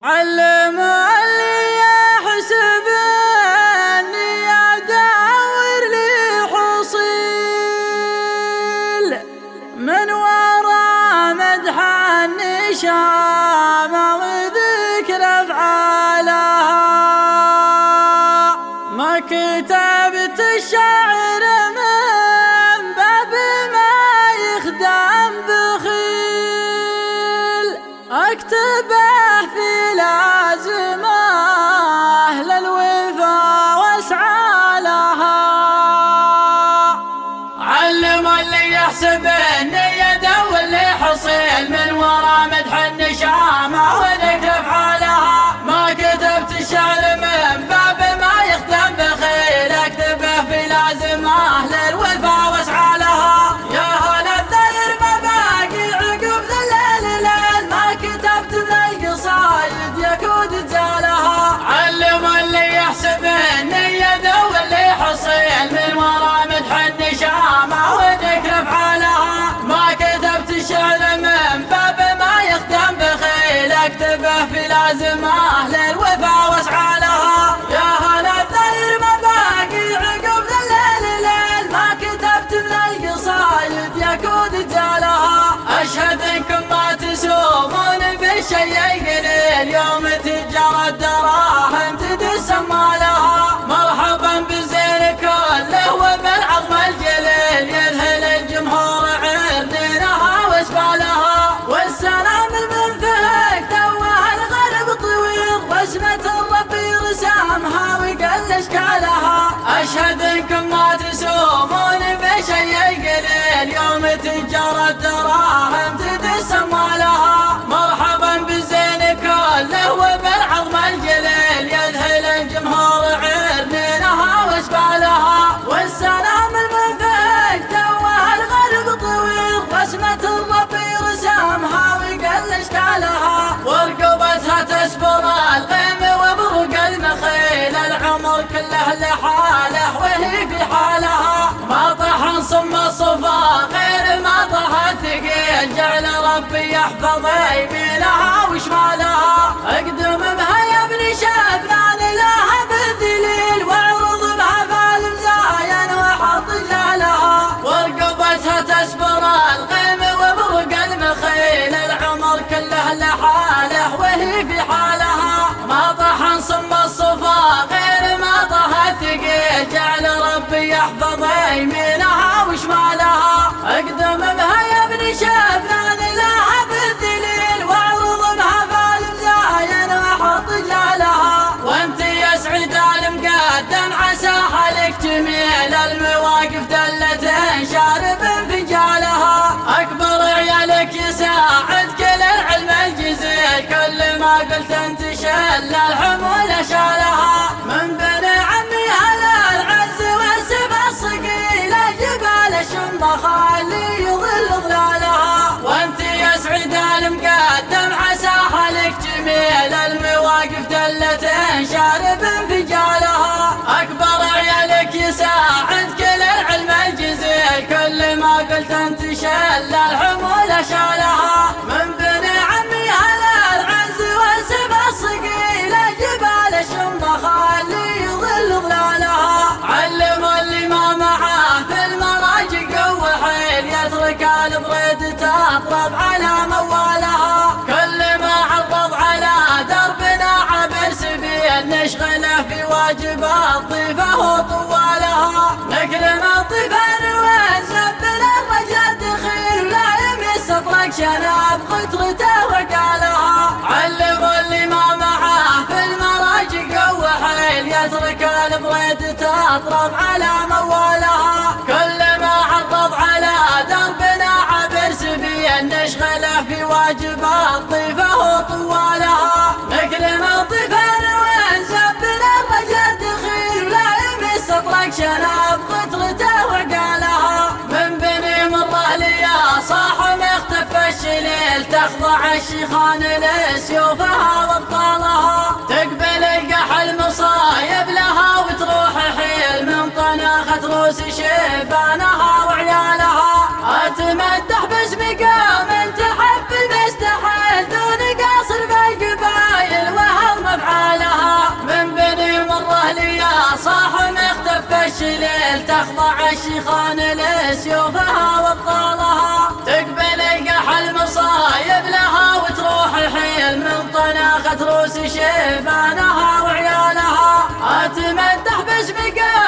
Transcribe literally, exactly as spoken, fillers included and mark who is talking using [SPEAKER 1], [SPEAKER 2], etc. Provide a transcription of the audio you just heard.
[SPEAKER 1] علم اللي يحسب اني ادور لي حصيل من ورا مدح النشامة وذكر افعالها. ما كتبت الشعر من باب ما يخدم بخيل، اكتبه في لازمه للوفا واسعى لها. علم اللي يحسب اني يدور لي حصيل من ورا مدح النشامة وذكر افعالها. ما كتبت الشعر من باب ما يخدم بخيل، اكتبه في لازمه للوفا واسعى لها. يا هلا الدير ما باقي عقب ذا الليل ليل، ما كتبت من القصايد يكود جالها. علم اللي يحسب اني يدور لي حصيل من ورا مدح النشامة وذكر افعالها. ما كتبت الشعر من باب ما يخدم بخيل، اكتبه في لازمه للوفا واسعى لها. يا هلا الدير ما باقي عقب ذا الليل ليل، ما كتبت من القصايد يكود جالها. اشهد انكم ما تسومون بشيء قليل، يوم تجار الدراهم تدس مالها. مرحبا بالزين كله وبالعظم الجليل، يذهل الجمهور عرنينها واسبالها. والسلام المنفك توه الغرب طويل، رسمة الرب رسامها وقل اشكالها. اشهد انكم ما تسومون بشيء قليل، يوم تجار الدراهم تدس مالها. مرحبا بالزين كله وبالعظم الجليل، يذهل الجمهور عرنينها واسبالها. والسلام المنفك توه الغرب طويل، رسمة الرب رسامها وقل اشكالها. ورقبتها تسبر الغيم وبرق المخيل، العمر كله لحاله وهي في حالها. ما طحن صم الصفا غير ما طه الثقيل، جعل ربي يحفظ يمينها وشمالها. اقدم بها يا ابن شبنان لها بالذليل، واعرض بها فالمزاين وحط جالها. ورقبتها تسبر الغيم وبرق المخيل، العمر كله لحاله وهي في حالها. ما طحن صم الصفا غير ما طه الثقيل، جعل ربي يحفظ يمينها وشمالها. اقدم بها يا ابن شبنان لها بالذليل، واعرض بها فالمزاين وحط جالها. وانت يا سعيد المقدم عسى حالك جميل، المواقف دلة شارب فنجالها. اكبر عيالك يساعد كل العلم الجزيل، كل ما قلت انت شل الحمول شالها. من بني عمي على العز والسبع الصقيلة، جبال الشمخة اللي يظل ظلالها. وانت يا سعيد المقدم عسى حالك جميل، المواقف دلة شارب فنجالها. اكبر عيالك يساعد كل العلم الجزيل، كل ما قلت انت شل الحمول شالها. من بني عمي على العز والسبع الصقيلة، جبال الشمخة اللي يظل ظلالها. علم اللي ما معاه في المراجع قوة حيل، يترك البريد تطرب على موالها. كل ما عرض على دربنا عبر سبيل، نشغله في واجب الضيفة وطوالها. نكرم الضيفان ونزبل الرجال دخيل، لا يمس اطرق شناب خطرته وقالها. علم اللي ما معاه في المراجع قوة حيل، يترك البريد تطرب على موالها. كل ما عرض على دربنا عبر سبيل، نشغله في واجب الضيفة وطوالها. نكرم الضيفان ونزبل الرجال دخيل، لا يمس اطرق شناب خطرته وقالها. من بني مره ليا صاح مختف الشليل، تخضع الشيخان لسيوفها وابطالها. تقبل القحل مصايب لها وتروح حيل، من طناخة روس شيبانها وعيالها. اتمدح باسم قوم تحب المستحيل، دون قاصر بالقبايل. سليل تخضع الشيخان لسيوفها وابطالها، تقبل القح المصايب لها وتروح الحيل من طناخة روس شيبانها وعيالها. اتمدح باسم